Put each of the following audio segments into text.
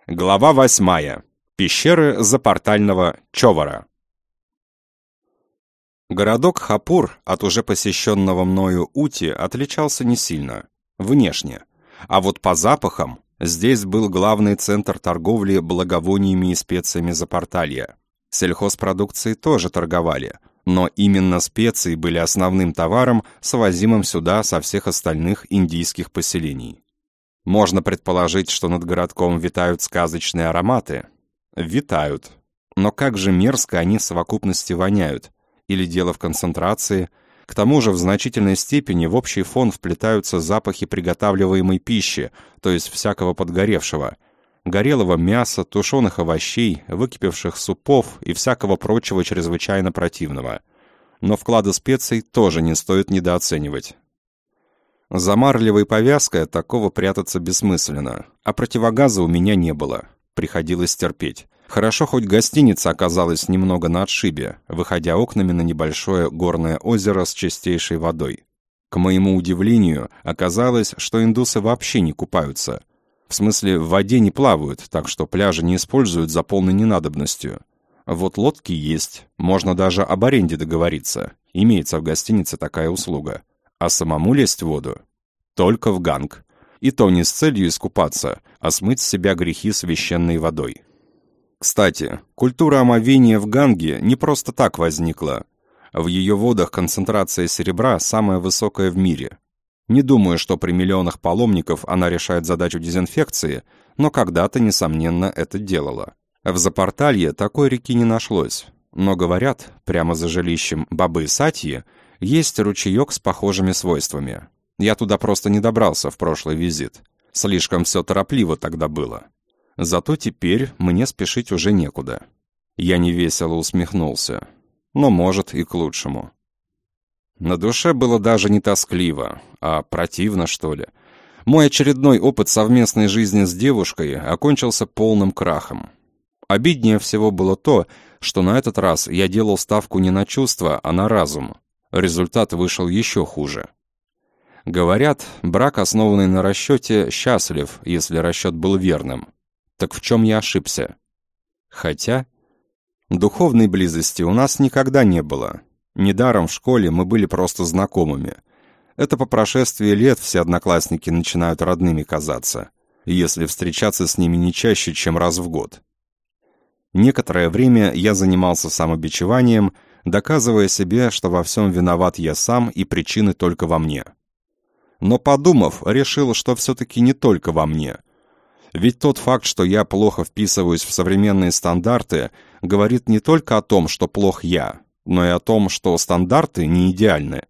Глава 8. Пещеры запортального Човара. Городок Хапур от уже посещенного мною Ути отличался не сильно, внешне. А вот по запахам здесь был главный центр торговли благовониями и специями Запорталья. Сельхозпродукцией тоже торговали, но именно специи были основным товаром, свозимым сюда со всех остальных индийских поселений. Можно предположить, что над городком витают сказочные ароматы. Витают. Но как же мерзко они в совокупности воняют. Или дело в концентрации. К тому же в значительной степени в общий фон вплетаются запахи приготавливаемой пищи, то есть всякого подгоревшего. Горелого мяса, тушеных овощей, выкипевших супов и всякого прочего чрезвычайно противного. Но вклады специй тоже не стоит недооценивать. За марлевой повязкой от такого прятаться бессмысленно, а противогаза у меня не было. Приходилось терпеть. Хорошо, хоть гостиница оказалась немного на отшибе, выходя окнами на небольшое горное озеро с чистейшей водой. К моему удивлению, оказалось, что индусы вообще не купаются. В смысле, в воде не плавают, так что пляжи не используют за полной ненадобностью. Вот лодки есть, можно даже об аренде договориться. Имеется в гостинице такая услуга. А самому лезть в воду? Только в Ганг. И то не с целью искупаться, а смыть с себя грехи священной водой. Кстати, культура омовения в Ганге не просто так возникла. В ее водах концентрация серебра самая высокая в мире. Не думаю, что при миллионах паломников она решает задачу дезинфекции, но когда-то, несомненно, это делала. В Запорталье такой реки не нашлось. Но, говорят, прямо за жилищем Бабы Сатьи есть ручеек с похожими свойствами. Я туда просто не добрался в прошлый визит. Слишком все торопливо тогда было. Зато теперь мне спешить уже некуда. Я невесело усмехнулся. Но, может, и к лучшему. На душе было даже не тоскливо, а противно, что ли. Мой очередной опыт совместной жизни с девушкой окончился полным крахом. Обиднее всего было то, что на этот раз я делал ставку не на чувства, а на разум. Результат вышел еще хуже. Говорят, брак, основанный на расчете, счастлив, если расчет был верным. Так в чем я ошибся? Хотя духовной близости у нас никогда не было. Недаром в школе мы были просто знакомыми. Это по прошествии лет все одноклассники начинают родными казаться, если встречаться с ними не чаще, чем раз в год. Некоторое время я занимался самобичеванием, доказывая себе, что во всем виноват я сам и причины только во мне. Но подумав, решил, что все-таки не только во мне. Ведь тот факт, что я плохо вписываюсь в современные стандарты, говорит не только о том, что плох я, но и о том, что стандарты не идеальны.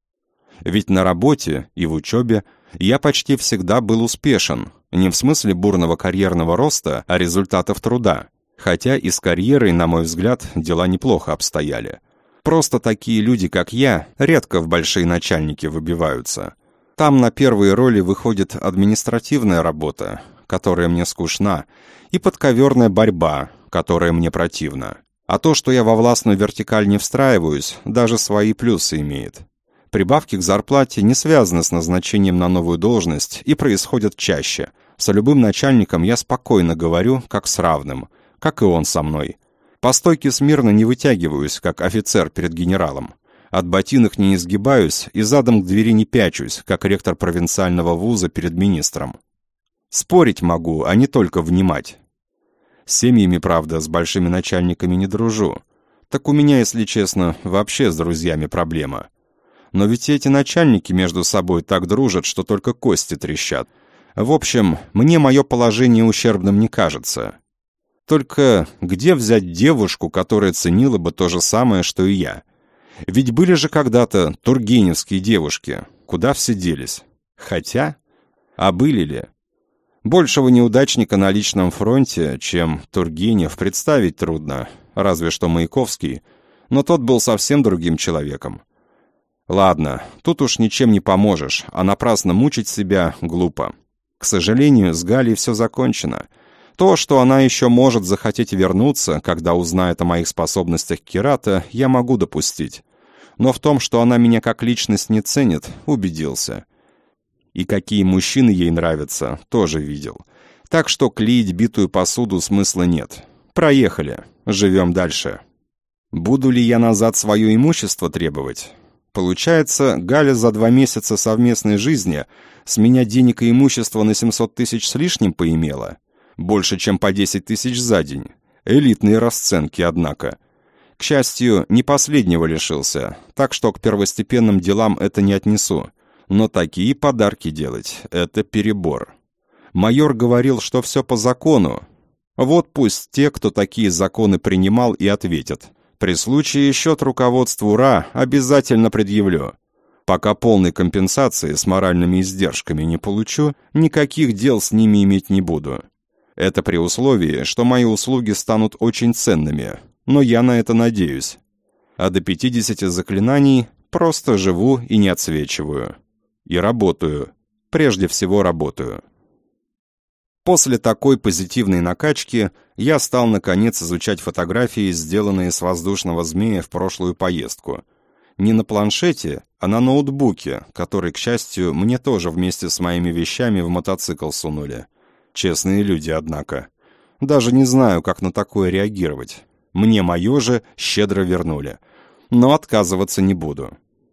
Ведь на работе и в учебе я почти всегда был успешен, не в смысле бурного карьерного роста, а результатов труда. Хотя и с карьерой, на мой взгляд, дела неплохо обстояли. Просто такие люди, как я, редко в большие начальники выбиваются. Там на первые роли выходит административная работа, которая мне скучна, и подковерная борьба, которая мне противна. А то, что я во властную вертикаль не встраиваюсь, даже свои плюсы имеет. Прибавки к зарплате не связаны с назначением на новую должность и происходят чаще. С любым начальником я спокойно говорю, как с равным, как и он со мной. По стойке смирно не вытягиваюсь, как офицер перед генералом. От ботинок не изгибаюсь и задом к двери не пячусь, как ректор провинциального вуза перед министром. Спорить могу, а не только внимать. С семьями, правда, с большими начальниками не дружу. Так у меня, если честно, вообще с друзьями проблема. Но ведь эти начальники между собой так дружат, что только кости трещат. В общем, мне мое положение ущербным не кажется. Только где взять девушку, которая ценила бы то же самое, что и я? Ведь были же когда-то тургеневские девушки. Куда все делись? Хотя, а были ли? Большего неудачника на личном фронте, чем Тургенев, представить трудно, разве что Маяковский, но тот был совсем другим человеком. Ладно, тут уж ничем не поможешь, а напрасно мучить себя глупо. К сожалению, с Галей все закончено. То, что она еще может захотеть вернуться, когда узнает о моих способностях Кирата, я могу допустить. Но в том, что она меня как личность не ценит, убедился. И какие мужчины ей нравятся, тоже видел. Так что клеить битую посуду смысла нет. Проехали, живем дальше. Буду ли я назад свое имущество требовать? Получается, Галя за 2 месяца совместной жизни с меня денег и имущества на 700 тысяч с лишним поимела. Больше, чем по 10 тысяч за день. Элитные расценки, однако. К счастью, не последнего лишился, так что к первостепенным делам это не отнесу. Но такие подарки делать — это перебор. Майор говорил, что все по закону. Вот пусть те, кто такие законы принимал, и ответят. При случае счет руководству РА обязательно предъявлю. Пока полной компенсации с моральными издержками не получу, никаких дел с ними иметь не буду. Это при условии, что мои услуги станут очень ценными, но я на это надеюсь. А до 50 заклинаний просто живу и не отсвечиваю. И работаю. Прежде всего работаю. После такой позитивной накачки я стал, наконец, изучать фотографии, сделанные с воздушного змея в прошлую поездку. Не на планшете, а на ноутбуке, который, к счастью, мне тоже вместе с моими вещами в мотоцикл сунули. Честные люди, однако. Даже не знаю, как на такое реагировать. Мне мое же щедро вернули. Но отказываться не буду.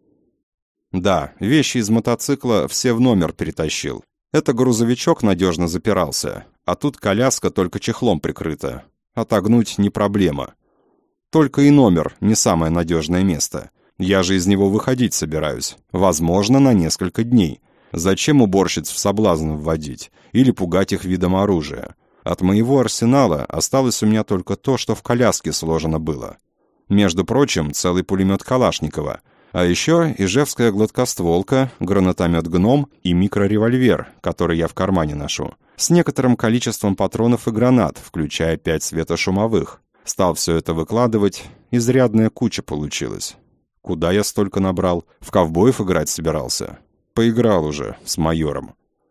Да, вещи из мотоцикла все в номер перетащил. Это грузовичок надежно запирался, а тут коляска только чехлом прикрыта. Отогнуть не проблема. Только и номер не самое надежное место. Я же из него выходить собираюсь. Возможно, на несколько дней. Зачем уборщиц в соблазн вводить? Или пугать их видом оружия? От моего арсенала осталось у меня только то, что в коляске сложено было. Между прочим, целый пулемет Калашникова. А еще ижевская гладкостволка, гранатомет «Гном» и микроревольвер, который я в кармане ношу, с некоторым количеством патронов и гранат, включая 5 светошумовых. Стал все это выкладывать, изрядная куча получилась. Куда я столько набрал? В ковбоев играть собирался? Поиграл уже с майором.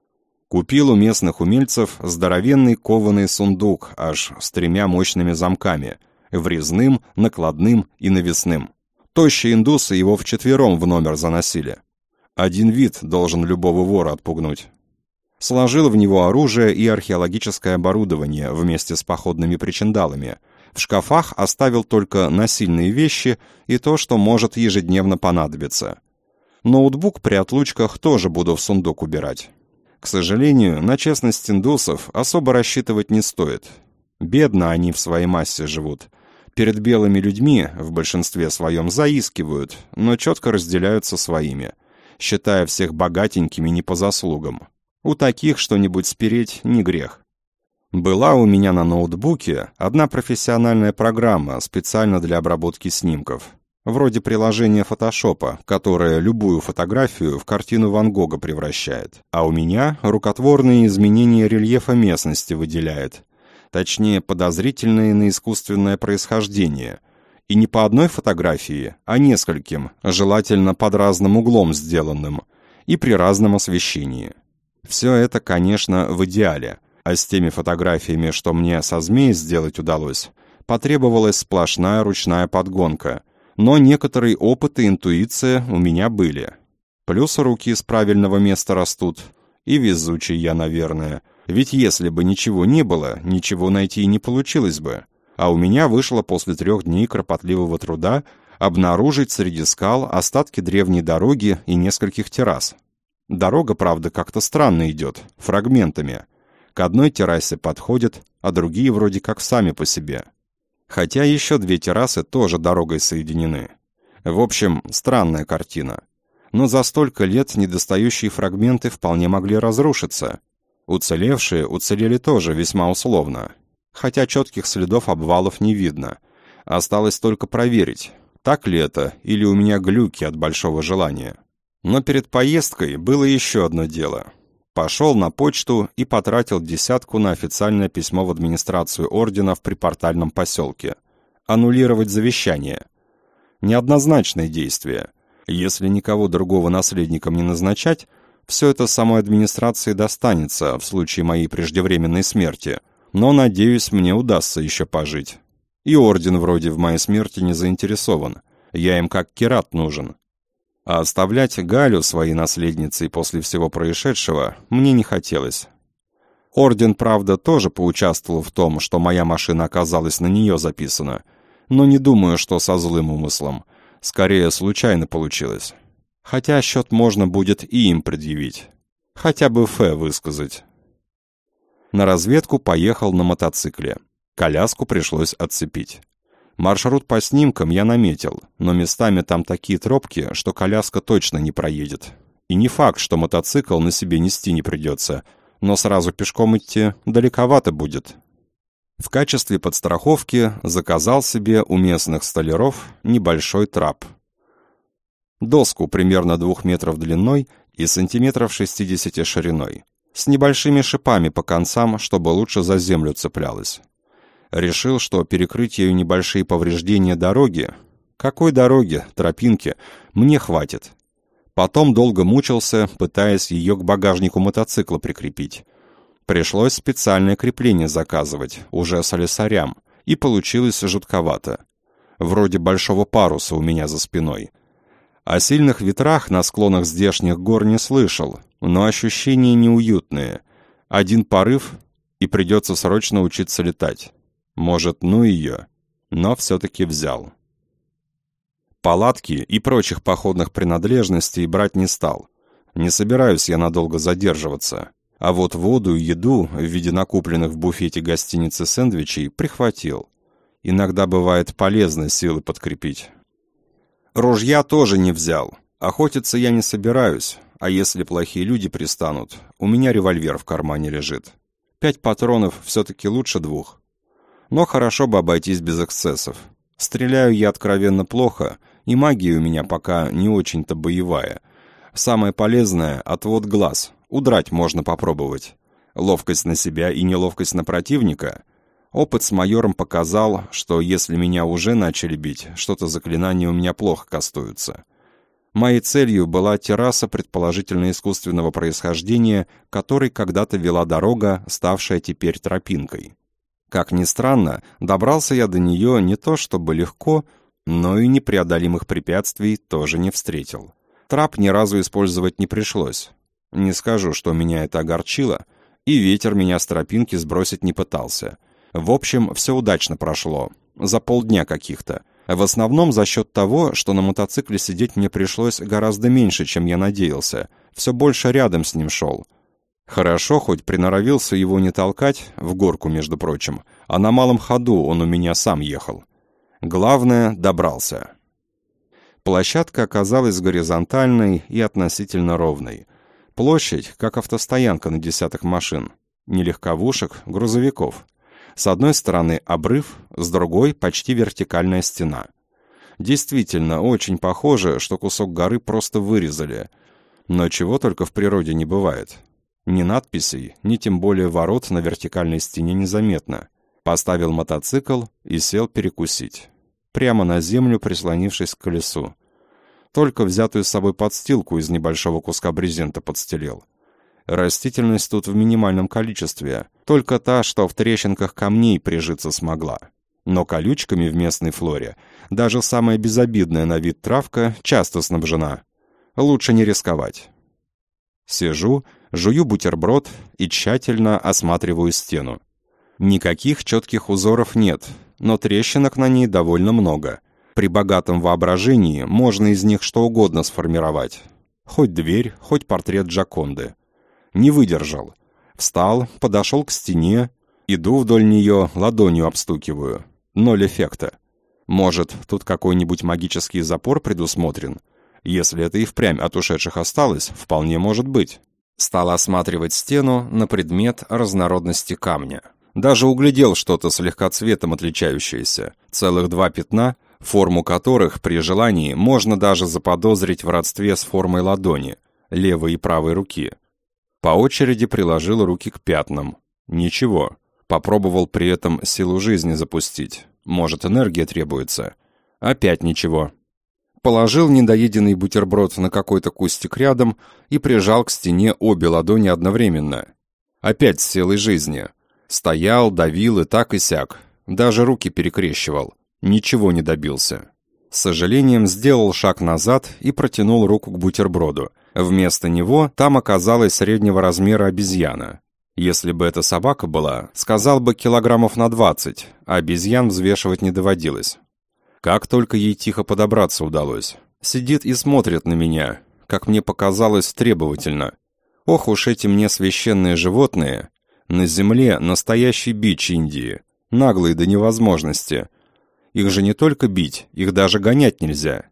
Купил у местных умельцев здоровенный кованый сундук аж с 3 мощными замками, врезным, накладным и навесным. Тощие индусы его вчетвером в номер заносили. Один вид должен любого вора отпугнуть. Сложил в него оружие и археологическое оборудование вместе с походными причиндалами. В шкафах оставил только насильные вещи и то, что может ежедневно понадобиться. Ноутбук при отлучках тоже буду в сундук убирать. К сожалению, на честность индусов особо рассчитывать не стоит. Бедно они в своей массе живут. Перед белыми людьми в большинстве своем заискивают, но четко разделяются своими, считая всех богатенькими не по заслугам. У таких что-нибудь спереть не грех. Была у меня на ноутбуке одна профессиональная программа специально для обработки снимков, вроде приложения фотошопа, которое любую фотографию в картину Ван Гога превращает, а у меня рукотворные изменения рельефа местности выделяет. Точнее, подозрительные на искусственное происхождение. И не по одной фотографии, а нескольким, желательно под разным углом сделанным, и при разном освещении. Все это, конечно, в идеале, а с теми фотографиями, что мне со змеей сделать удалось, потребовалась сплошная ручная подгонка, но некоторый опыт и интуиция у меня были. Плюс руки с правильного места растут, и везучий я, наверное. Ведь если бы ничего не было, ничего найти и не получилось бы. А у меня вышло после 3 дней кропотливого труда обнаружить среди скал остатки древней дороги и нескольких террас. Дорога, правда, как-то странно идет, фрагментами. К одной террасе подходят, а другие вроде как сами по себе. Хотя еще 2 террасы тоже дорогой соединены. В общем, странная картина. Но за столько лет недостающие фрагменты вполне могли разрушиться. Уцелевшие уцелели тоже весьма условно. Хотя четких следов обвалов не видно. Осталось только проверить, так ли это, или у меня глюки от большого желания. Но перед поездкой было еще одно дело. Пошел на почту и потратил 10 на официальное письмо в администрацию ордена в припортальном поселке. Аннулировать завещание. Неоднозначное действие. Если никого другого наследником не назначать, все это самой администрации достанется в случае моей преждевременной смерти, но, надеюсь, мне удастся еще пожить. И орден вроде в моей смерти не заинтересован, я им как керат нужен. А оставлять Галю своей наследницей после всего происшедшего мне не хотелось. Орден, правда, тоже поучаствовал в том, что моя машина оказалась на нее записана, но не думаю, что со злым умыслом. Скорее, случайно получилось. Хотя счет можно будет и им предъявить. Хотя бы высказать. На разведку поехал на мотоцикле. Коляску пришлось отцепить. Маршрут по снимкам я наметил, но местами там такие тропки, что коляска точно не проедет. И не факт, что мотоцикл на себе нести не придется, но сразу пешком идти далековато будет. В качестве подстраховки заказал себе у местных столяров небольшой трап. Доску примерно 2 метров длиной и сантиметров 60 шириной, с небольшими шипами по концам, чтобы лучше за землю цеплялась. Решил, что перекрыть ею небольшие повреждения дороги, какой дороги, тропинки, мне хватит. Потом долго мучился, пытаясь ее к багажнику мотоцикла прикрепить. Пришлось специальное крепление заказывать, уже слесарям, и получилось жутковато. Вроде большого паруса у меня за спиной. О сильных ветрах на склонах здешних гор не слышал, но ощущения неуютные. Один порыв, и придется срочно учиться летать. Может, ну ее, но все-таки взял. Палатки и прочих походных принадлежностей брать не стал. Не собираюсь я надолго задерживаться. А вот воду и еду в виде накупленных в буфете гостиницы сэндвичей прихватил. Иногда бывает полезно силы подкрепить. Ружья тоже не взял. Охотиться я не собираюсь, а если плохие люди пристанут, у меня револьвер в кармане лежит. 5 патронов все-таки лучше 2. Но хорошо бы обойтись без эксцессов. Стреляю я откровенно плохо, и магия у меня пока не очень-то боевая. Самое полезное — отвод глаз. Удрать можно попробовать. Ловкость на себя и неловкость на противника. Опыт с майором показал, что если меня уже начали бить, что-то заклинания у меня плохо кастуются. Моей целью была терраса предположительно искусственного происхождения, которой когда-то вела дорога, ставшая теперь тропинкой. Как ни странно, добрался я до нее не то чтобы легко, но и непреодолимых препятствий тоже не встретил. Трап ни разу использовать не пришлось. Не скажу, что меня это огорчило, и ветер меня с тропинки сбросить не пытался. В общем, все удачно прошло. За полдня каких-то. В основном за счет того, что на мотоцикле сидеть мне пришлось гораздо меньше, чем я надеялся. Все больше рядом с ним шел. Хорошо, хоть приноровился его не толкать, в горку, между прочим, а на малом ходу он у меня сам ехал. Главное, добрался. Площадка оказалась горизонтальной и относительно ровной. Площадь, как автостоянка на десяток машин. Не легковушек, грузовиков. С одной стороны обрыв, с другой почти вертикальная стена. Действительно, очень похоже, что кусок горы просто вырезали. Но чего только в природе не бывает. Ни надписей, ни тем более ворот на вертикальной стене незаметно. Поставил мотоцикл и сел перекусить. Прямо на землю, прислонившись к колесу. Только взятую с собой подстилку из небольшого куска брезента подстелил. Растительность тут в минимальном количестве, только та, что в трещинках камней прижиться смогла. Но колючками в местной флоре даже самая безобидная на вид травка часто снабжена. Лучше не рисковать. Сижу, жую бутерброд и тщательно осматриваю стену. Никаких четких узоров нет, но трещинок на ней довольно много. При богатом воображении можно из них что угодно сформировать. Хоть дверь, хоть портрет Джоконды. Не выдержал. Встал, подошел к стене, иду вдоль нее, ладонью обстукиваю. 0 эффекта. Может, тут какой-нибудь магический запор предусмотрен? Если это и впрямь от ушедших осталось, вполне может быть. Стал осматривать стену на предмет разнородности камня. Даже углядел что-то слегка цветом отличающееся. Целых 2 пятна, форму которых при желании можно даже заподозрить в родстве с формой ладони, левой и правой руки. По очереди приложил руки к пятнам. Ничего. Попробовал при этом силу жизни запустить. Может, энергия требуется. Опять ничего. Положил недоеденный бутерброд на какой-то кустик рядом и прижал к стене обе ладони одновременно. Опять с силой жизни. Стоял, давил и так и сяк. Даже руки перекрещивал. Ничего не добился. С сожалением сделал шаг назад и протянул руку к бутерброду. Вместо него там оказалась среднего размера обезьяна. Если бы это собака была, сказал бы килограммов на 20, а обезьян взвешивать не доводилось. Как только ей тихо подобраться удалось. Сидит и смотрит на меня, как мне показалось, требовательно. Ох уж эти мне священные животные. На земле настоящий бич Индии, наглые до невозможности. Их же не только бить, их даже гонять нельзя.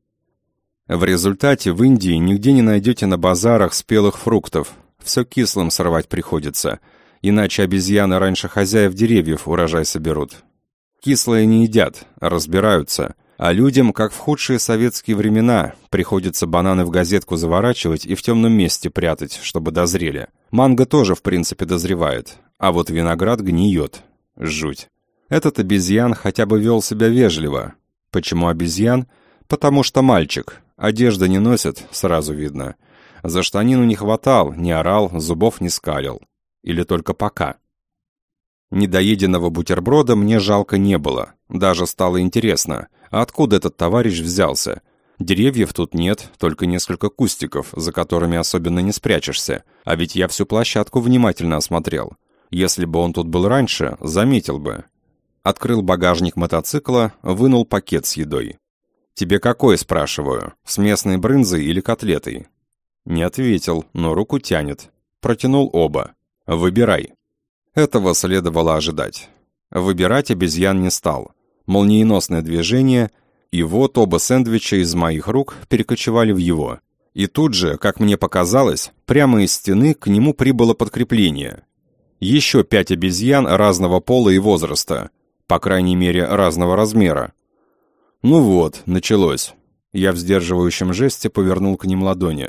В результате в Индии нигде не найдете на базарах спелых фруктов. Все кислым сорвать приходится, иначе обезьяны раньше хозяев деревьев урожай соберут. Кислое не едят, а разбираются. А людям, как в худшие советские времена, приходится бананы в газетку заворачивать и в темном месте прятать, чтобы дозрели. Манго тоже, в принципе, дозревает, а вот виноград гниет. Жуть. Этот обезьян хотя бы вел себя вежливо. Почему обезьян? Потому что мальчик. Одежды не носит, сразу видно. За штанину не хватал, не орал, зубов не скалил. Или только пока. Недоеденного бутерброда мне жалко не было. Даже стало интересно, откуда этот товарищ взялся. Деревьев тут нет, только несколько кустиков, за которыми особенно не спрячешься. А ведь я всю площадку внимательно осмотрел. Если бы он тут был раньше, заметил бы. Открыл багажник мотоцикла, вынул пакет с едой. «Тебе какой?» – спрашиваю. «С местной брынзой или котлетой?» Не ответил, но руку тянет. Протянул оба. «Выбирай». Этого следовало ожидать. Выбирать обезьян не стал. Молниеносное движение, и вот оба сэндвича из моих рук перекочевали в его. И тут же, как мне показалось, прямо из стены к нему прибыло подкрепление. Еще 5 обезьян разного пола и возраста, по крайней мере, разного размера. Ну вот, началось. Я в сдерживающем жесте повернул к ним ладони.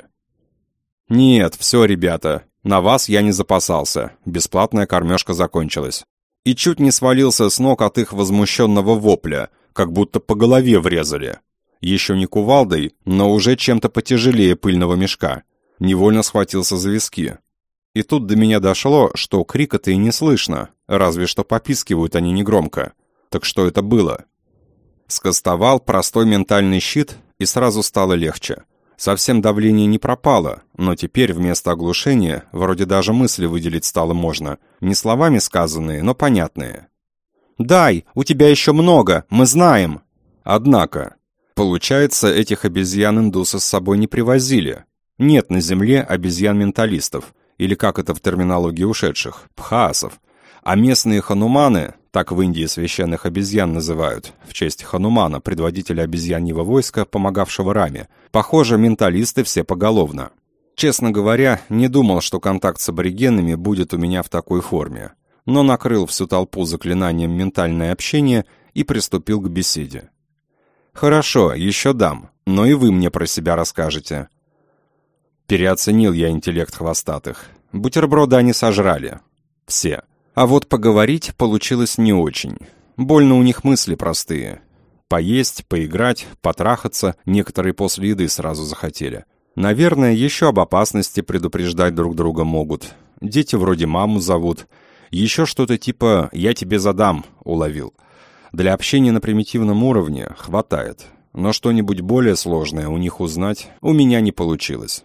«Нет, все, ребята, на вас я не запасался, бесплатная кормежка закончилась». И чуть не свалился с ног от их возмущенного вопля, как будто по голове врезали. Еще не кувалдой, но уже чем-то потяжелее пыльного мешка. Невольно схватился за виски. И тут до меня дошло, что крика-то и не слышно, разве что попискивают они негромко. Так что это было? Скостовал простой ментальный щит, и сразу стало легче. Совсем давление не пропало, но теперь вместо оглушения вроде даже мысли выделить стало можно. Не словами сказанные, но понятные. «Дай, у тебя еще много, мы знаем!» Однако, получается, этих обезьян индусы с собой не привозили. Нет на земле обезьян-менталистов, или как это в терминологии ушедших, пхаасов. А местные хануманы, так в Индии священных обезьян называют, в честь Ханумана, предводителя обезьяньего войска, помогавшего Раме, похоже, менталисты все поголовно. Честно говоря, не думал, что контакт с аборигенами будет у меня в такой форме, но накрыл всю толпу заклинанием ментальное общение и приступил к беседе. «Хорошо, еще дам, но и вы мне про себя расскажете». Переоценил я интеллект хвостатых. Бутерброды они сожрали. Все. А вот поговорить получилось не очень. Больно у них мысли простые. Поесть, поиграть, потрахаться некоторые после еды сразу захотели. Наверное, еще об опасности предупреждать друг друга могут. Дети вроде маму зовут. Еще что-то типа «я тебе задам» уловил. Для общения на примитивном уровне хватает. Но что-нибудь более сложное у них узнать у меня не получилось.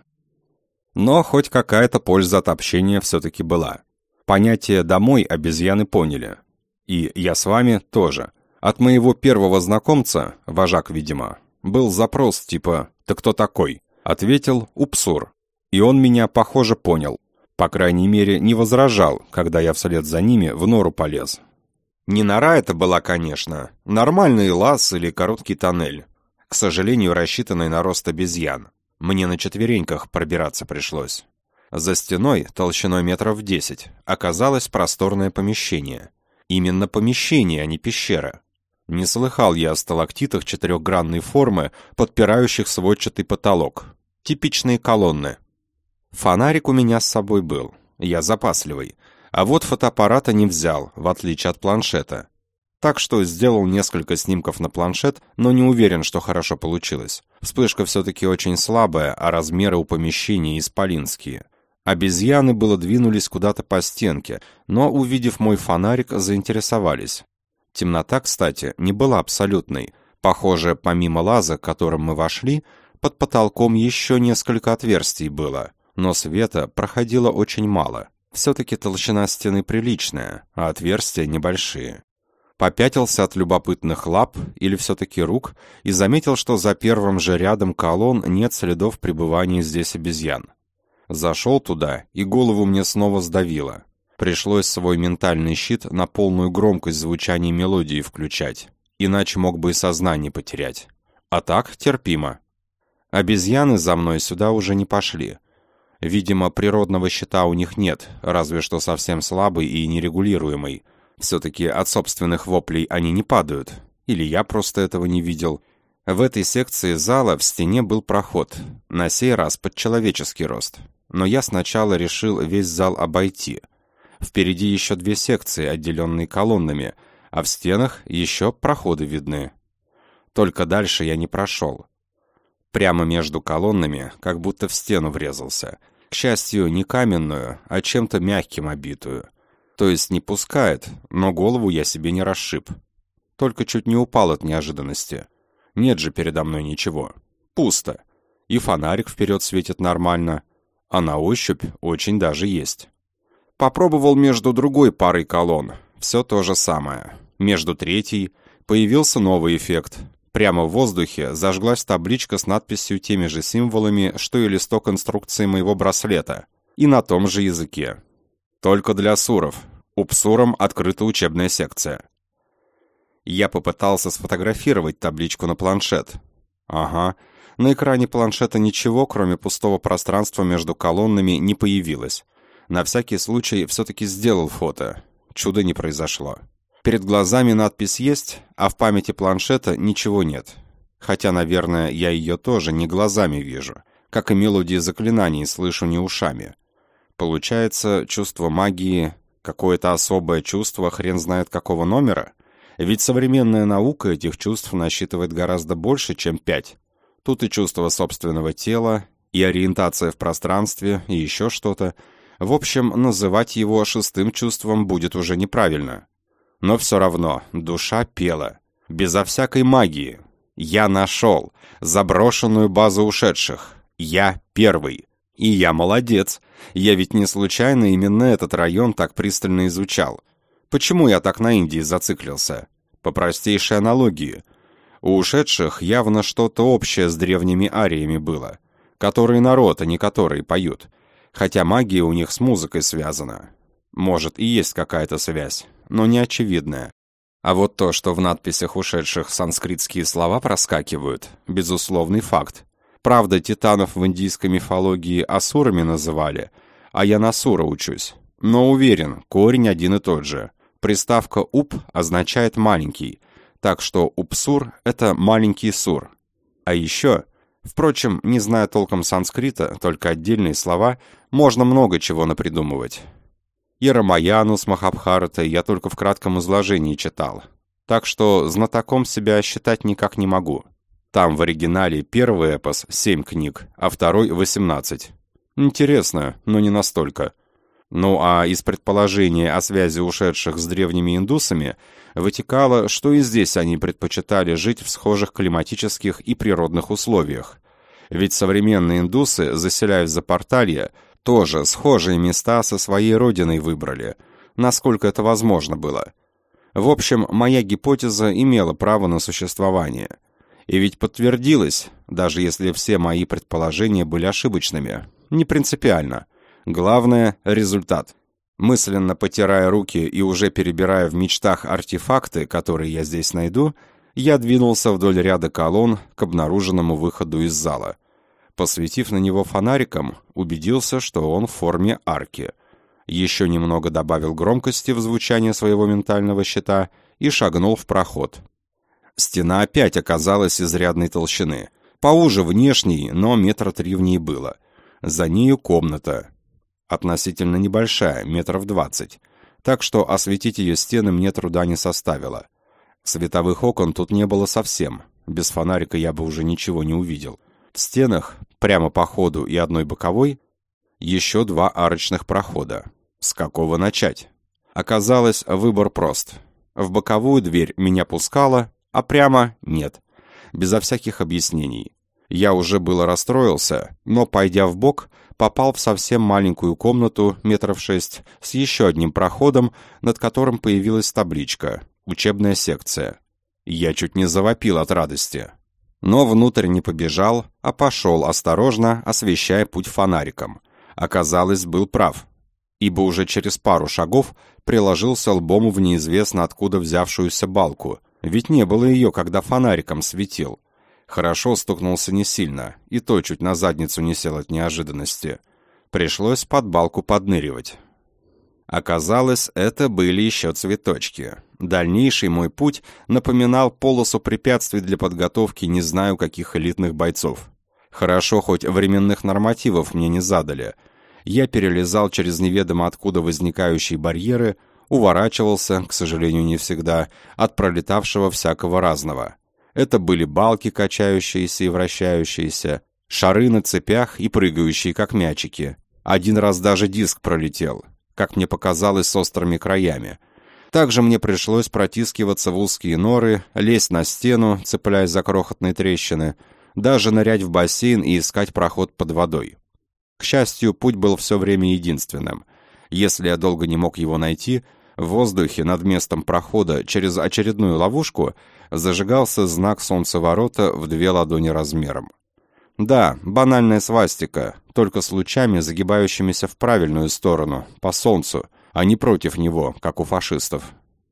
Но хоть какая-то польза от общения все-таки была. Понятие «домой» обезьяны поняли. И «я с вами» тоже. От моего первого знакомца, вожак, видимо, был запрос типа «ты кто такой?» Ответил «Упсур». И он меня, похоже, понял. По крайней мере, не возражал, когда я вслед за ними в нору полез. Не нора это была, конечно. Нормальный лаз или короткий тоннель. К сожалению, рассчитанный на рост обезьян. Мне на четвереньках пробираться пришлось. За стеной, толщиной метров 10, оказалось просторное помещение. Именно помещение, а не пещера. Не слыхал я о сталактитах четырехгранной формы, подпирающих сводчатый потолок. Типичные колонны. Фонарик у меня с собой был. Я запасливый. А вот фотоаппарата не взял, в отличие от планшета. Так что сделал несколько снимков на планшет, но не уверен, что хорошо получилось. Вспышка все-таки очень слабая, а размеры у помещения исполинские. Обезьяны было двинулись куда-то по стенке, но, увидев мой фонарик, заинтересовались. Темнота, кстати, не была абсолютной. Похоже, помимо лаза, которым мы вошли, под потолком еще несколько отверстий было, но света проходило очень мало. Все-таки толщина стены приличная, а отверстия небольшие. Попятился от любопытных лап или все-таки рук и заметил, что за первым же рядом колонн нет следов пребывания здесь обезьян. Зашел туда, и голову мне снова сдавило. Пришлось свой ментальный щит на полную громкость звучания мелодии включать, иначе мог бы и сознание потерять. А так терпимо. Обезьяны за мной сюда уже не пошли. Видимо, природного щита у них нет, разве что совсем слабый и нерегулируемый. Все-таки от собственных воплей они не падают. Или я просто этого не видел. В этой секции зала в стене был проход, на сей раз под человеческий рост. Но я сначала решил весь зал обойти. Впереди еще 2 секции, отделенные колоннами, а в стенах еще проходы видны. Только дальше я не прошел. Прямо между колоннами, как будто в стену врезался. К счастью, не каменную, а чем-то мягким обитую. То есть не пускает, но голову я себе не расшиб. Только чуть не упал от неожиданности. Нет же передо мной ничего. Пусто. И фонарик вперед светит нормально. А на ощупь очень даже есть. Попробовал между другой парой колонн. Все то же самое. Между третьей появился новый эффект. Прямо в воздухе зажглась табличка с надписью теми же символами, что и листок инструкции моего браслета. И на том же языке. Только для суров. У псуром открыта учебная секция. Я попытался сфотографировать табличку на планшет. Ага, на экране планшета ничего, кроме пустого пространства между колоннами, не появилось. На всякий случай все-таки сделал фото. Чудо не произошло. Перед глазами надпись есть, а в памяти планшета ничего нет. Хотя, наверное, я ее тоже не глазами вижу, как и мелодии заклинаний слышу не ушами. Получается, чувство магии, какое-то особое чувство, хрен знает какого номера? Ведь современная наука этих чувств насчитывает гораздо больше, чем 5. Тут и чувство собственного тела, и ориентация в пространстве, и еще что-то. В общем, называть его 6-м чувством будет уже неправильно. Но все равно душа пела. Безо всякой магии. Я нашел заброшенную базу ушедших. Я первый. И я молодец. Я ведь не случайно именно этот район так пристально изучал. Почему я так на Индии зациклился? По простейшей аналогии. У ушедших явно что-то общее с древними ариями было. Которые народ, а не которые поют. Хотя магия у них с музыкой связана. Может, и есть какая-то связь, но не очевидная. А вот то, что в надписях ушедших санскритские слова проскакивают, безусловный факт. Правда, титанов в индийской мифологии асурами называли, а я на сура учусь. Но уверен, корень один и тот же. Приставка «уп» означает «маленький», так что «упсур» — это «маленький сур». А еще, впрочем, не зная толком санскрита, только отдельные слова, можно много чего напридумывать. И Рамаяну с Махабхаратой я только в кратком изложении читал. Так что знатоком себя считать никак не могу. Там в оригинале первый эпос 7 книг, а второй 18. Интересно, но не настолько. Ну а из предположения о связи ушедших с древними индусами вытекало, что и здесь они предпочитали жить в схожих климатических и природных условиях. Ведь современные индусы, заселяясь в Запорталье, тоже схожие места со своей родиной выбрали, насколько это возможно было. В общем, моя гипотеза имела право на существование. И ведь подтвердилось, даже если все мои предположения были ошибочными. Не принципиально. Главное — результат. Мысленно потирая руки и уже перебирая в мечтах артефакты, которые я здесь найду, я двинулся вдоль ряда колонн к обнаруженному выходу из зала. Посветив на него фонариком, убедился, что он в форме арки. Еще немного добавил громкости в звучание своего ментального щита и шагнул в проход. Стена опять оказалась изрядной толщины. Поуже внешней, но 3 метра в ней было. За нею комната. Относительно небольшая, 20 метров. Так что осветить ее стены мне труда не составило. Световых окон тут не было совсем. Без фонарика я бы уже ничего не увидел. В стенах, прямо по ходу и одной боковой, еще 2 арочных прохода. С какого начать? Оказалось, выбор прост. В боковую дверь меня пускало, а прямо нет. Безо всяких объяснений. Я уже было расстроился, но, пойдя вбок, попал в совсем маленькую комнату, 6 метров, с еще одним проходом, над которым появилась табличка «Учебная секция». Я чуть не завопил от радости. Но внутрь не побежал, а пошел осторожно, освещая путь фонариком. Оказалось, был прав, ибо уже через пару шагов приложился лбом в неизвестно откуда взявшуюся балку, ведь не было ее, когда фонариком светил. Хорошо стукнулся не сильно, и то чуть на задницу не сел от неожиданности. Пришлось под балку подныривать. Оказалось, это были еще цветочки. Дальнейший мой путь напоминал полосу препятствий для подготовки не знаю каких элитных бойцов. Хорошо, хоть временных нормативов мне не задали. Я перелезал через неведомо откуда возникающие барьеры, уворачивался, к сожалению, не всегда, от пролетавшего всякого разного. Это были балки, качающиеся и вращающиеся, шары на цепях и прыгающие, как мячики. Один раз даже диск пролетел, как мне показалось, с острыми краями. Также мне пришлось протискиваться в узкие норы, лезть на стену, цепляясь за крохотные трещины, даже нырять в бассейн и искать проход под водой. К счастью, путь был все время единственным. Если я долго не мог его найти, в воздухе над местом прохода через очередную ловушку зажигался знак солнцеворота в 2 ладони размером. Да, банальная свастика, только с лучами, загибающимися в правильную сторону, по солнцу, а не против него, как у фашистов.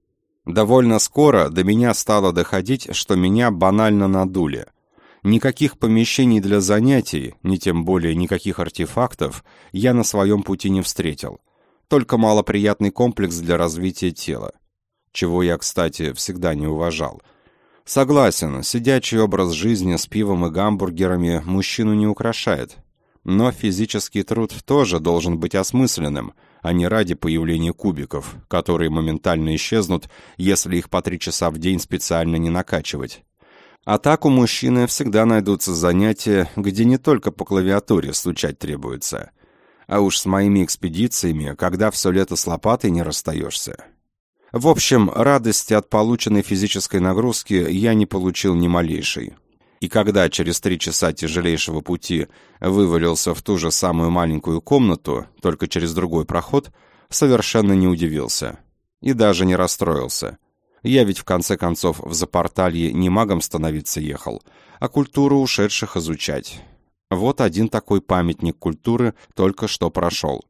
Довольно скоро до меня стало доходить, что меня банально надули. Никаких помещений для занятий, ни тем более никаких артефактов, я на своем пути не встретил. Только малоприятный комплекс для развития тела. Чего я, кстати, всегда не уважал. Согласен, сидячий образ жизни с пивом и гамбургерами мужчину не украшает. Но физический труд тоже должен быть осмысленным, а не ради появления кубиков, которые моментально исчезнут, если их по 3 часа в день специально не накачивать. А так у мужчины всегда найдутся занятия, где не только по клавиатуре стучать требуется. А уж с моими экспедициями, когда все лето с лопатой не расстаешься. В общем, радости от полученной физической нагрузки я не получил ни малейшей. И когда через 3 часа тяжелейшего пути вывалился в ту же самую маленькую комнату, только через другой проход, совершенно не удивился. И даже не расстроился. Я ведь в конце концов в Запорталье не магом становиться ехал, а культуру ушедших изучать. Вот один такой памятник культуры только что прошел.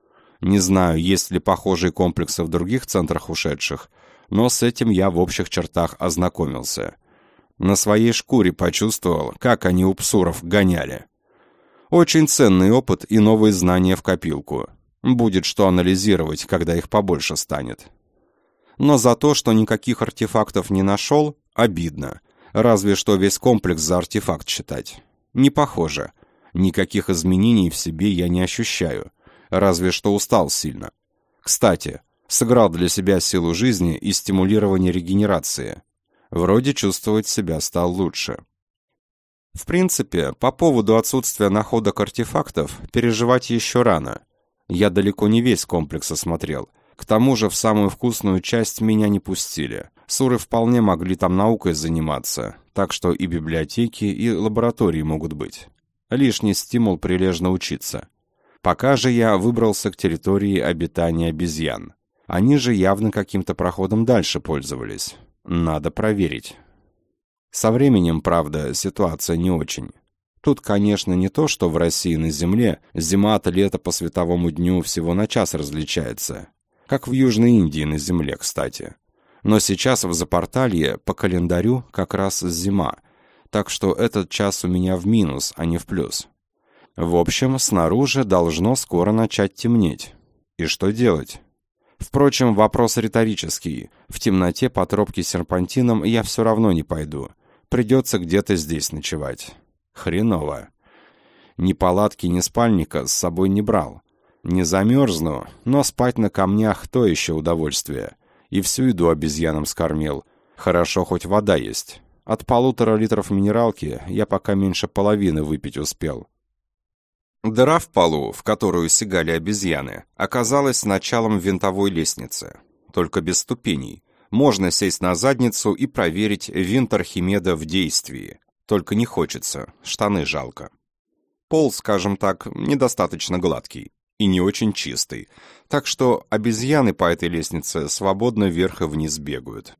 Не знаю, есть ли похожие комплексы в других центрах ушедших, но с этим я в общих чертах ознакомился. На своей шкуре почувствовал, как они у псуров гоняли. Очень ценный опыт и новые знания в копилку. Будет что анализировать, когда их побольше станет. Но за то, что никаких артефактов не нашел, обидно. Разве что весь комплекс за артефакт считать. Не похоже. Никаких изменений в себе я не ощущаю. Разве что устал сильно. Кстати, сыграл для себя силу жизни и стимулирование регенерации. Вроде чувствовать себя стал лучше. В принципе, по поводу отсутствия находок артефактов переживать еще рано. Я далеко не весь комплекс осмотрел. К тому же в самую вкусную часть меня не пустили. Суры вполне могли там наукой заниматься, так что и библиотеки, и лаборатории могут быть. Лишний стимул прилежно учиться. Пока же я выбрался к территории обитания обезьян. Они же явно каким-то проходом дальше пользовались. Надо проверить. Со временем, правда, ситуация не очень. Тут, конечно, не то, что в России на Земле зима от лета по световому дню всего на час различается. Как в Южной Индии на Земле, кстати. Но сейчас в Запорталье по календарю как раз зима, так что этот час у меня в минус, а не в плюс. В общем, снаружи должно скоро начать темнеть. И что делать? Впрочем, вопрос риторический. В темноте по тропке с серпантином я все равно не пойду. Придется где-то здесь ночевать. Хреново. Ни палатки, ни спальника с собой не брал. Не замерзну, но спать на камнях — то еще удовольствие. И всю еду обезьянам скормил. Хорошо, хоть вода есть. От 1,5 литров минералки я пока меньше половины выпить успел. Дыра в полу, в которую сигали обезьяны, оказалась началом винтовой лестницы. Только без ступеней. Можно сесть на задницу и проверить винт Архимеда в действии. Только не хочется, штаны жалко. Пол, скажем так, недостаточно гладкий и не очень чистый, так что обезьяны по этой лестнице свободно вверх и вниз бегают.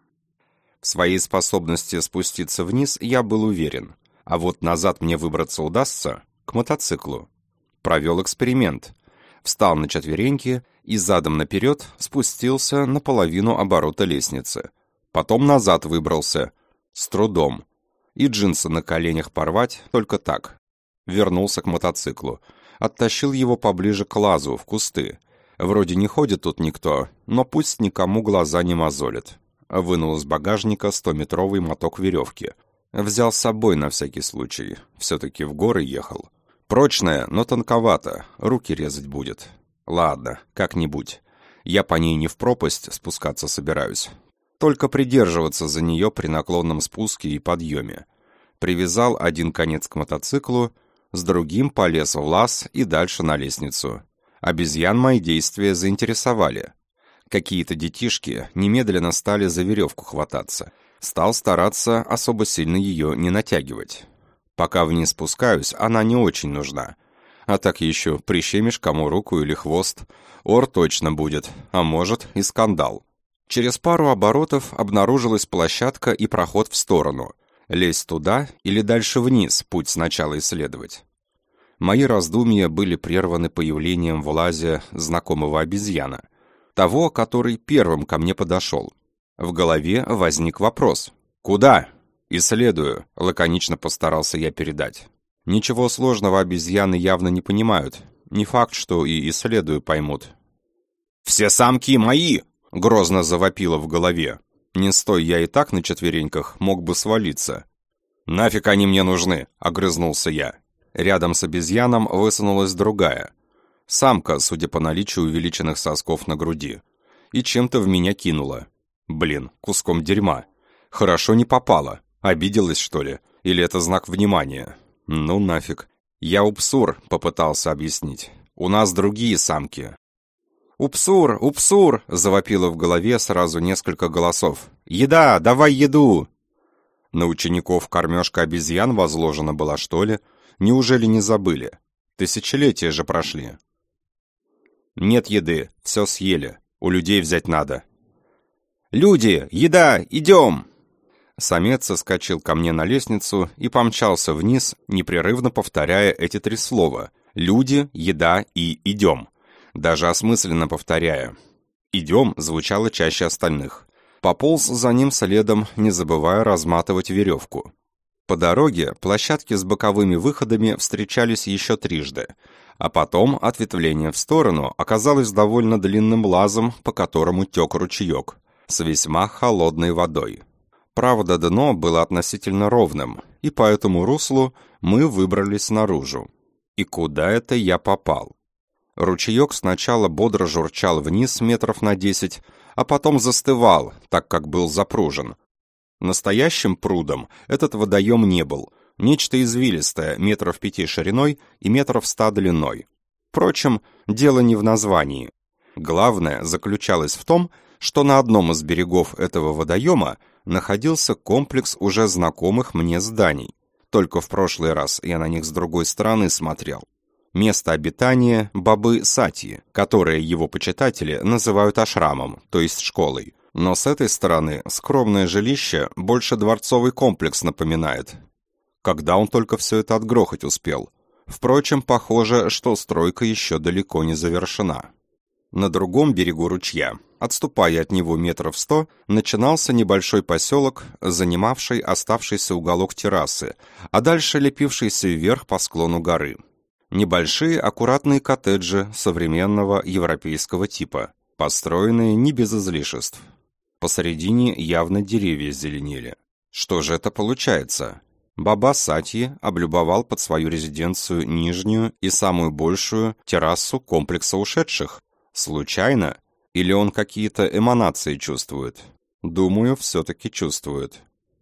В своей способности спуститься вниз я был уверен, а вот назад мне выбраться удастся к мотоциклу. Провел эксперимент. Встал на четвереньки и задом наперед спустился на половину оборота лестницы. Потом назад выбрался. С трудом. И джинсы на коленях порвать только так. Вернулся к мотоциклу. Оттащил его поближе к лазу, в кусты. Вроде не ходит тут никто, но пусть никому глаза не мозолит. Вынул из багажника 100-метровый моток веревки. Взял с собой на всякий случай. Все-таки в горы ехал. Прочная, но тонковато. Руки резать будет. Ладно, как-нибудь. Я по ней не в пропасть спускаться собираюсь. Только придерживаться за нее при наклонном спуске и подъеме. Привязал один конец к мотоциклу, с другим полез в лаз и дальше на лестницу. Обезьян мои действия заинтересовали. Какие-то детишки немедленно стали за веревку хвататься. Стал стараться особо сильно ее не натягивать. Пока вниз спускаюсь, она не очень нужна. А так еще прищемишь кому руку или хвост, ор точно будет, а может и скандал. Через пару оборотов обнаружилась площадка и проход в сторону. Лезть туда или дальше вниз, путь сначала исследовать. Мои раздумья были прерваны появлением в лазе знакомого обезьяна. Того, который первым ко мне подошел. В голове возник вопрос. «Куда?» «Исследую», — лаконично постарался я передать. Ничего сложного обезьяны явно не понимают. Не факт, что и исследую поймут. «Все самки мои!» — грозно завопило в голове. Не стой я и так на четвереньках, мог бы свалиться. «Нафиг они мне нужны?» — огрызнулся я. Рядом с обезьяном высунулась другая. Самка, судя по наличию увеличенных сосков на груди. И чем-то в меня кинула. Блин, куском дерьма. Хорошо не попала. Обиделась, что ли? Или это знак внимания? Ну нафиг. Я Упсур, попытался объяснить. У нас другие самки. «Упсур! Упсур!» — завопило в голове сразу несколько голосов. «Еда! Давай еду!» На учеников кормежка обезьян возложена была, что ли? Неужели не забыли? Тысячелетия же прошли. «Нет еды, все съели. У людей взять надо». «Люди! Еда! Идем!» Самец соскочил ко мне на лестницу и помчался вниз, непрерывно повторяя эти три слова: «Люди, еда и идем». Даже осмысленно повторяя. «Идем» звучало чаще остальных. Пополз за ним следом, не забывая разматывать веревку. По дороге площадки с боковыми выходами встречались еще трижды, а потом ответвление в сторону оказалось довольно длинным лазом, по которому тек ручеек, с весьма холодной водой. Правда, дно было относительно ровным, и по этому руслу мы выбрались наружу. И куда это я попал? Ручеек сначала бодро журчал вниз метров на 10, а потом застывал, так как был запружен. Настоящим прудом этот водоем не был, нечто извилистое, метров 5 шириной и метров 100 длиной. Впрочем, дело не в названии. Главное заключалось в том, что на одном из берегов этого водоема находился комплекс уже знакомых мне зданий. Только в прошлый раз я на них с другой стороны смотрел. Место обитания бабы Сати, которое его почитатели называют ашрамом, то есть школой. Но с этой стороны скромное жилище больше дворцовый комплекс напоминает. Когда он только все это отгрохать успел? Впрочем, похоже, что стройка еще далеко не завершена. На другом берегу ручья, отступая от него метров 100, начинался небольшой поселок, занимавший оставшийся уголок террасы, а дальше лепившийся вверх по склону горы. Небольшие аккуратные коттеджи современного европейского типа, построенные не без излишеств. Посередине явно деревья зеленели. Что же это получается? Баба Сати облюбовал под свою резиденцию нижнюю и самую большую террасу комплекса ушедших. Случайно? Или он какие-то эманации чувствует? Думаю, все-таки чувствует.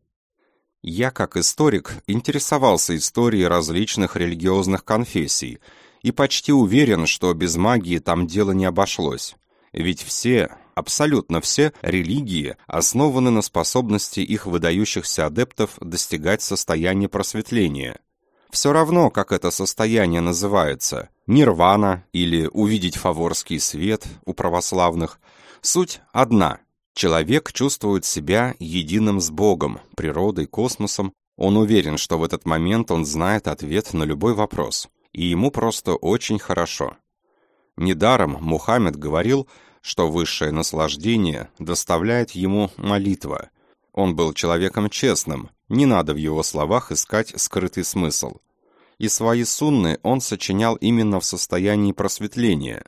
Я, как историк, интересовался историей различных религиозных конфессий и почти уверен, что без магии там дело не обошлось. Ведь все, абсолютно все религии основаны на способности их выдающихся адептов достигать состояния просветления. Все равно, как это состояние называется, нирвана или увидеть фаворский свет у православных, суть одна. Человек чувствует себя единым с Богом, природой, космосом. Он уверен, что в этот момент он знает ответ на любой вопрос, и ему просто очень хорошо. Недаром Мухаммед говорил, что высшее наслаждение доставляет ему молитва. Он был человеком честным, не надо в его словах искать скрытый смысл. И свои сунны он сочинял именно в состоянии просветления.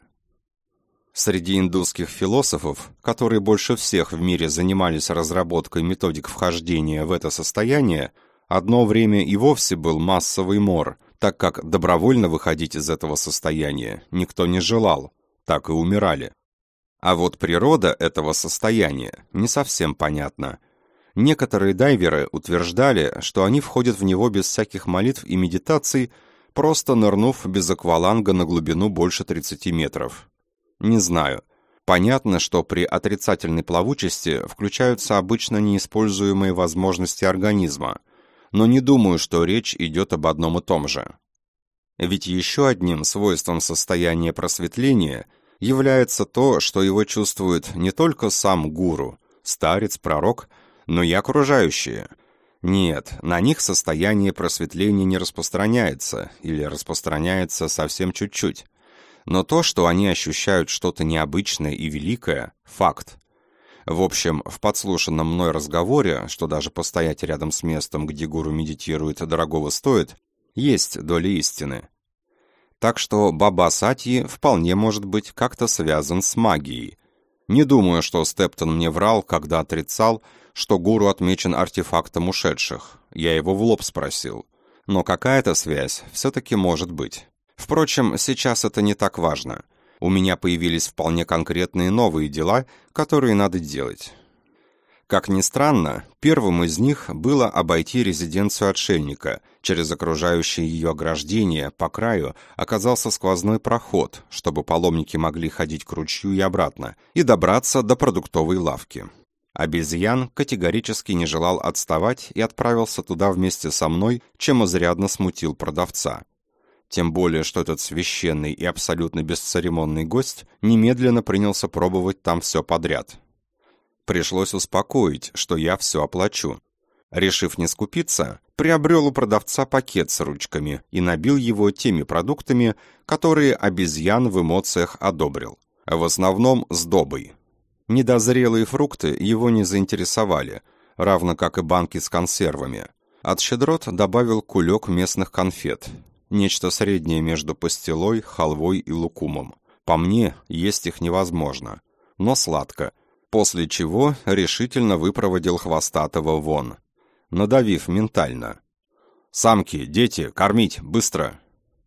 Среди индусских философов, которые больше всех в мире занимались разработкой методик вхождения в это состояние, одно время и вовсе был массовый мор, так как добровольно выходить из этого состояния никто не желал, так и умирали. А вот природа этого состояния не совсем понятна. Некоторые дайверы утверждали, что они входят в него без всяких молитв и медитаций, просто нырнув без акваланга на глубину больше 30 метров. Не знаю. Понятно, что при отрицательной плавучести включаются обычно неиспользуемые возможности организма, но не думаю, что речь идет об одном и том же. Ведь еще одним свойством состояния просветления является то, что его чувствует не только сам гуру, старец, пророк, но и окружающие. Нет, на них состояние просветления не распространяется, или распространяется совсем чуть-чуть. Но то, что они ощущают что-то необычное и великое – факт. В общем, в подслушанном мной разговоре, что даже постоять рядом с местом, где гуру медитирует, дорогого стоит, есть доля истины. Так что Баба Сатьи вполне может быть как-то связан с магией. Не думаю, что Стептон мне врал, когда отрицал, что гуру отмечен артефактом ушедших. Я его в лоб спросил. Но какая-то связь все-таки может быть. Впрочем, сейчас это не так важно. У меня появились вполне конкретные новые дела, которые надо делать. Как ни странно, первым из них было обойти резиденцию отшельника. Через окружающее ее ограждение по краю оказался сквозной проход, чтобы паломники могли ходить к ручью и обратно, и добраться до продуктовой лавки. Обезьян категорически не желал отставать и отправился туда вместе со мной, чем изрядно смутил продавца. Тем более, что этот священный и абсолютно бесцеремонный гость немедленно принялся пробовать там все подряд. Пришлось успокоить, что я все оплачу. Решив не скупиться, приобрел у продавца пакет с ручками и набил его теми продуктами, которые обезьян в эмоциях одобрил. В основном сдобой. Недозрелые фрукты его не заинтересовали, равно как и банки с консервами. От щедрот добавил кулек местных конфет. Нечто среднее между пастилой, халвой и лукумом. По мне, есть их невозможно, но сладко. После чего решительно выпроводил хвостатого вон, надавив ментально. «Самки, дети, кормить, быстро!»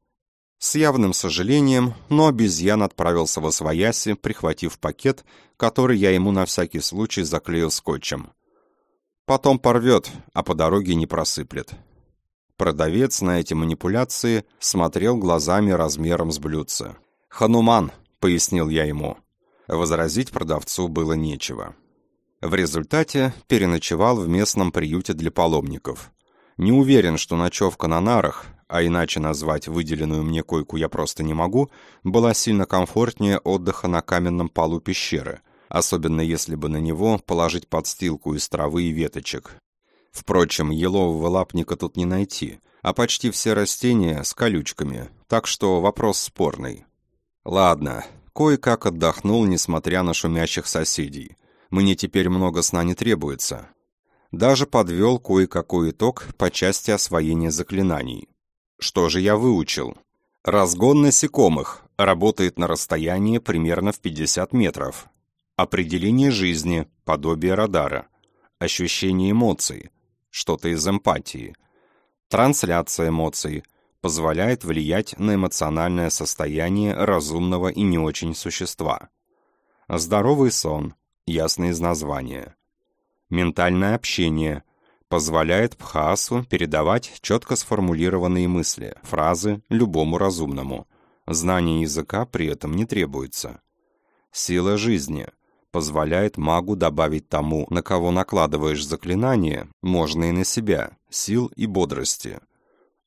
С явным сожалением, но обезьян отправился восвояси, прихватив пакет, который я ему на всякий случай заклеил скотчем. Потом порвет, а по дороге не просыплет. Продавец на эти манипуляции смотрел глазами размером с блюдце. «Хануман», — пояснил я ему. Возразить продавцу было нечего. В результате переночевал в местном приюте для паломников. Не уверен, что ночевка на нарах, а иначе назвать выделенную мне койку я просто не могу, была сильно комфортнее отдыха на каменном полу пещеры, особенно если бы на него положить подстилку из травы и веточек. Впрочем, елового лапника тут не найти, а почти все растения с колючками, так что вопрос спорный. Ладно, кое-как отдохнул, несмотря на шумящих соседей. Мне теперь много сна не требуется. Даже подвел кое-какой итог по части освоения заклинаний. Что же я выучил? Разгон насекомых работает на расстоянии примерно в 50 метров. Определение жизни, подобие радара. Ощущение эмоций, что-то из эмпатии. Трансляция эмоций позволяет влиять на эмоциональное состояние разумного и не очень существа. Здоровый сон, ясно из названия. Ментальное общение позволяет Бхасу передавать четко сформулированные мысли, фразы любому разумному. Знание языка при этом не требуется. Сила жизни позволяет магу добавить тому, на кого накладываешь заклинание, можно и на себя, сил и бодрости.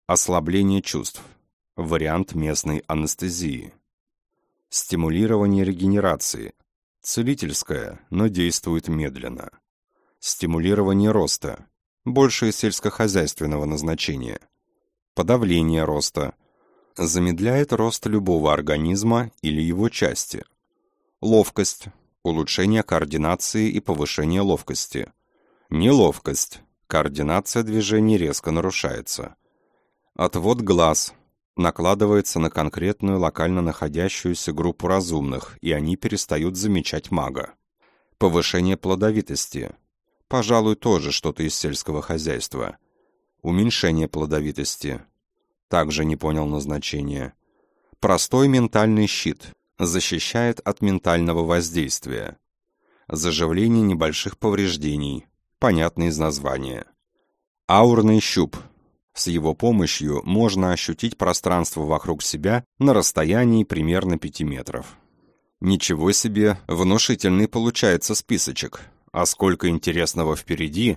Ослабление чувств. Вариант местной анестезии. Стимулирование регенерации. Целительское, но действует медленно. Стимулирование роста. Больше сельскохозяйственного назначения. Подавление роста. Замедляет рост любого организма или его части. Ловкость. Улучшение координации и повышение ловкости. Неловкость. Координация движений резко нарушается. Отвод глаз. Накладывается на конкретную локально находящуюся группу разумных, и они перестают замечать мага. Повышение плодовитости. Пожалуй, тоже что-то из сельского хозяйства. Уменьшение плодовитости. Также не понял назначения. Простой ментальный щит. Защищает от ментального воздействия. Заживление небольших повреждений. Понятно из названия. Аурный щуп. С его помощью можно ощутить пространство вокруг себя на расстоянии примерно 5 метров. Ничего себе, внушительный получается списочек. А сколько интересного впереди!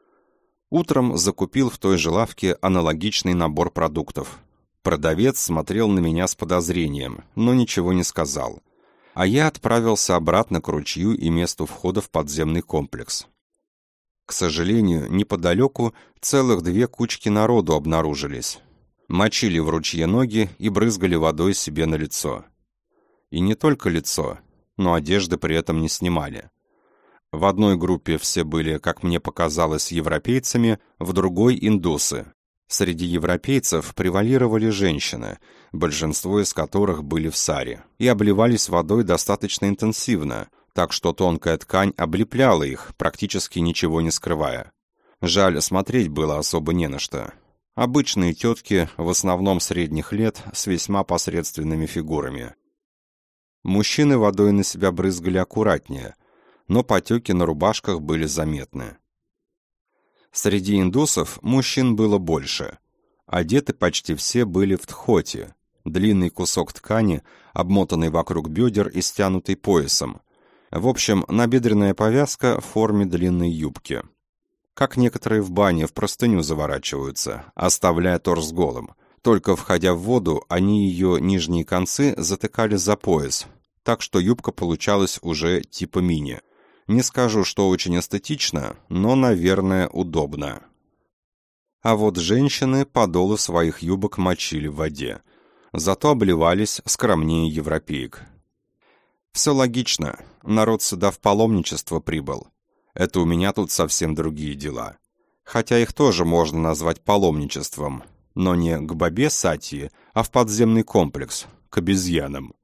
Утром закупил в той же лавке аналогичный набор продуктов. Продавец смотрел на меня с подозрением, но ничего не сказал. А я отправился обратно к ручью и месту входа в подземный комплекс. К сожалению, неподалеку целых 2 кучки народу обнаружились. Мочили в ручье ноги и брызгали водой себе на лицо. И не только лицо, но одежды при этом не снимали. В одной группе все были, как мне показалось, европейцами, в другой — индусы. Среди европейцев превалировали женщины, большинство из которых были в саре, и обливались водой достаточно интенсивно, так что тонкая ткань облепляла их, практически ничего не скрывая. Жаль, смотреть было особо не на что. Обычные тетки, в основном средних лет, с весьма посредственными фигурами. Мужчины водой на себя брызгали аккуратнее, но потеки на рубашках были заметны. Среди индусов мужчин было больше. Одеты почти все были в тхоти, длинный кусок ткани, обмотанный вокруг бедер и стянутый поясом. В общем, набедренная повязка в форме длинной юбки. Как некоторые в бане в простыню заворачиваются, оставляя торс голым. Только входя в воду, они ее нижние концы затыкали за пояс, так что юбка получалась уже типа мини. Не скажу, что очень эстетично, но, наверное, удобно. А вот женщины подолы своих юбок мочили в воде, зато обливались скромнее европеек. Все логично, народ сюда в паломничество прибыл. Это у меня тут совсем другие дела. Хотя их тоже можно назвать паломничеством, но не к бабе Сатьи, а в подземный комплекс, к обезьянам.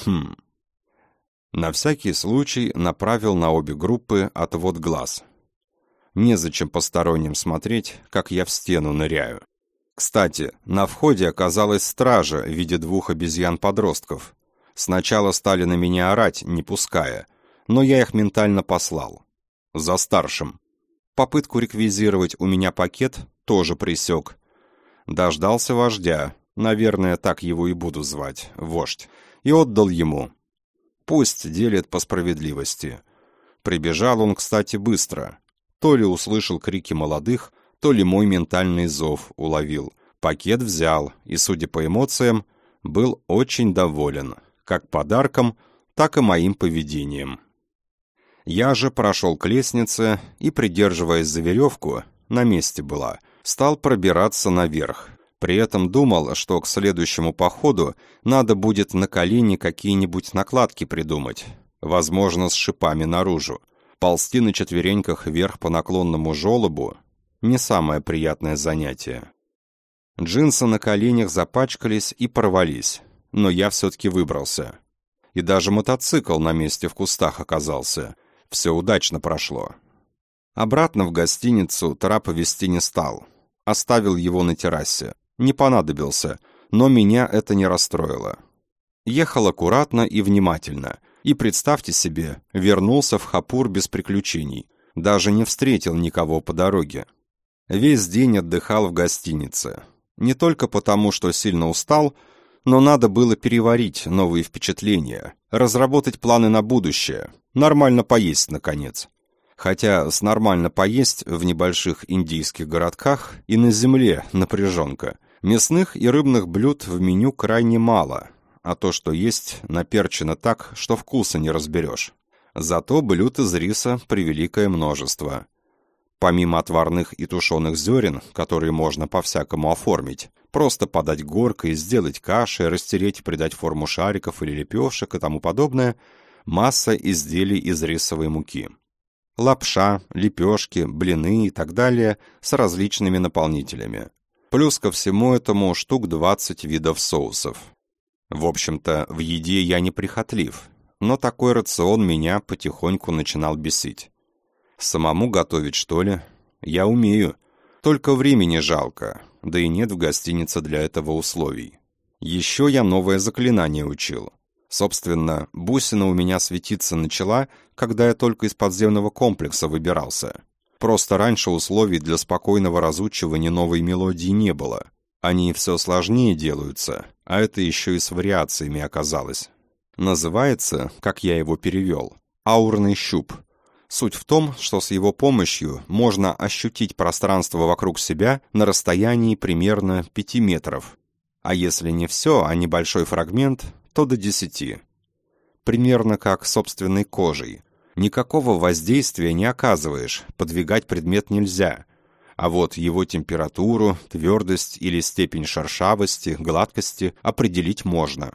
На всякий случай направил на обе группы отвод глаз. Незачем посторонним смотреть, как я в стену ныряю. Кстати, на входе оказалась стража в виде 2 обезьян-подростков. Сначала стали на меня орать, не пуская, но я их ментально послал. За старшим. Попытку реквизировать у меня пакет тоже пресек. Дождался вождя, наверное, так его и буду звать, вождь, и отдал ему. Пусть делит по справедливости. Прибежал он, кстати, быстро. То ли услышал крики молодых, то ли мой ментальный зов уловил. Пакет взял и, судя по эмоциям, был очень доволен. Как подарком, так и моим поведением. Я же прошел к лестнице и, придерживаясь за веревку, на месте была, стал пробираться наверх. При этом думал, что к следующему походу надо будет на колени какие-нибудь накладки придумать, возможно, с шипами наружу. Ползти на четвереньках вверх по наклонному желобу — не самое приятное занятие. Джинсы на коленях запачкались и порвались, но я все-таки выбрался. И даже мотоцикл на месте в кустах оказался. Все удачно прошло. Обратно в гостиницу трапа везти не стал. Оставил его на террасе. Не понадобился, но меня это не расстроило. Ехал аккуратно и внимательно. И, представьте себе, вернулся в Хапур без приключений. Даже не встретил никого по дороге. Весь день отдыхал в гостинице. Не только потому, что сильно устал, но надо было переварить новые впечатления, разработать планы на будущее, нормально поесть, наконец. Хотя с нормально поесть в небольших индийских городках и на земле напряженка. Мясных и рыбных блюд в меню крайне мало, а то, что есть, наперчено так, что вкуса не разберешь. Зато блюд из риса превеликое множество. Помимо отварных и тушеных зерен, которые можно по-всякому оформить, просто подать горкой, сделать каши, растереть и придать форму шариков или лепешек и тому подобное, масса изделий из рисовой муки. Лапша, лепешки, блины и так далее с различными наполнителями. Плюс ко всему этому штук 20 видов соусов. В общем-то, в еде я не прихотлив, но такой рацион меня потихоньку начинал бесить. Самому готовить, что ли? Я умею. Только времени жалко, да и нет в гостинице для этого условий. Еще я новое заклинание учил. Собственно, бусина у меня светиться начала, когда я только из подземного комплекса выбирался. Просто раньше условий для спокойного разучивания новой мелодии не было. Они все сложнее делаются, а это еще и с вариациями оказалось. Называется, как я его перевел, аурный щуп. Суть в том, что с его помощью можно ощутить пространство вокруг себя на расстоянии примерно 5 метров. А если не все, а небольшой фрагмент, то до 10. Примерно как собственной кожей. Никакого воздействия не оказываешь, подвигать предмет нельзя. А вот его температуру, твердость или степень шершавости, гладкости определить можно.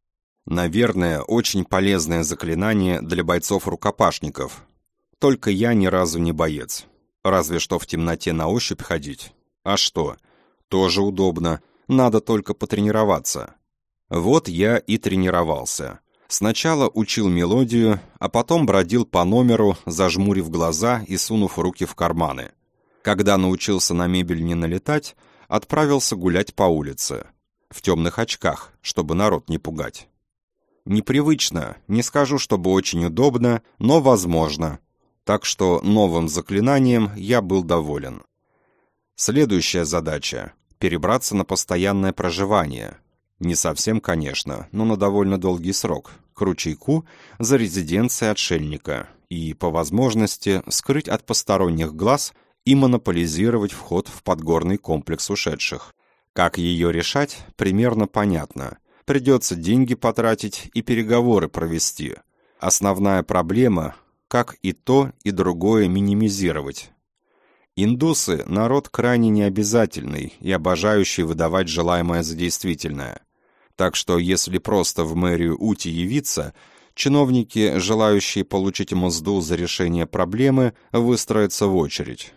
Наверное, очень полезное заклинание для бойцов-рукопашников. Только я ни разу не боец. Разве что в темноте на ощупь ходить. А что? Тоже удобно. Надо только потренироваться. Вот я и тренировался. Сначала учил мелодию, а потом бродил по номеру, зажмурив глаза и сунув руки в карманы. Когда научился на мебель не налетать, отправился гулять по улице. В темных очках, чтобы народ не пугать. Непривычно, не скажу, чтобы очень удобно, но возможно. Так что новым заклинанием я был доволен. Следующая задача – перебраться на постоянное проживание. Не совсем, конечно, но на довольно долгий срок, к ручейку за резиденцией отшельника и, по возможности, скрыть от посторонних глаз и монополизировать вход в подгорный комплекс ушедших. Как ее решать, примерно понятно. Придется деньги потратить и переговоры провести. Основная проблема – как и то, и другое минимизировать. Индусы – народ крайне необязательный и обожающий выдавать желаемое за действительное. Так что если просто в мэрию Ути явиться, чиновники, желающие получить мзду за решение проблемы, выстроятся в очередь.